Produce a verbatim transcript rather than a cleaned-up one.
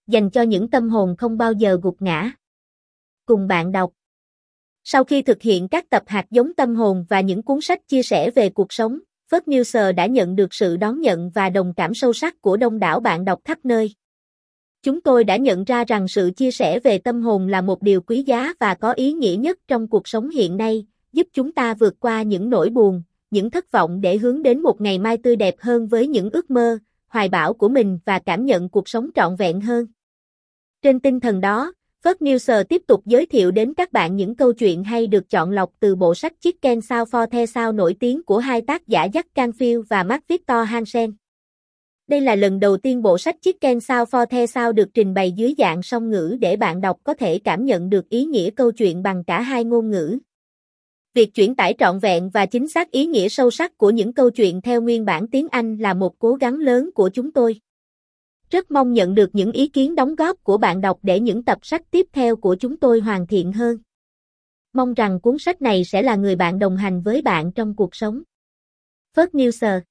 dành cho những tâm hồn không bao giờ gục ngã. Cùng bạn đọc. Sau khi thực hiện các tập hạt giống tâm hồn và những cuốn sách chia sẻ về cuộc sống, Phớt Newser đã nhận được sự đón nhận và đồng cảm sâu sắc của đông đảo bạn đọc khắp nơi. Chúng tôi đã nhận ra rằng sự chia sẻ về tâm hồn là một điều quý giá và có ý nghĩa nhất trong cuộc sống hiện nay, giúp chúng ta vượt qua những nỗi buồn, những thất vọng để hướng đến một ngày mai tươi đẹp hơn với những ước mơ, hoài bão của mình và cảm nhận cuộc sống trọn vẹn hơn. Trên tinh thần đó, Phớt Newser tiếp tục giới thiệu đến các bạn những câu chuyện hay được chọn lọc từ bộ sách Chicken Soup for the Soul nổi tiếng của hai tác giả Jack Canfield và Mark Victor Hansen. Đây là lần đầu tiên bộ sách Chicken Soup for the Soul được trình bày dưới dạng song ngữ để bạn đọc có thể cảm nhận được ý nghĩa câu chuyện bằng cả hai ngôn ngữ. Việc chuyển tải trọn vẹn và chính xác ý nghĩa sâu sắc của những câu chuyện theo nguyên bản tiếng Anh là một cố gắng lớn của chúng tôi. Rất mong nhận được những ý kiến đóng góp của bạn đọc để những tập sách tiếp theo của chúng tôi hoàn thiện hơn. Mong rằng cuốn sách này sẽ là người bạn đồng hành với bạn trong cuộc sống. Phớt Newser.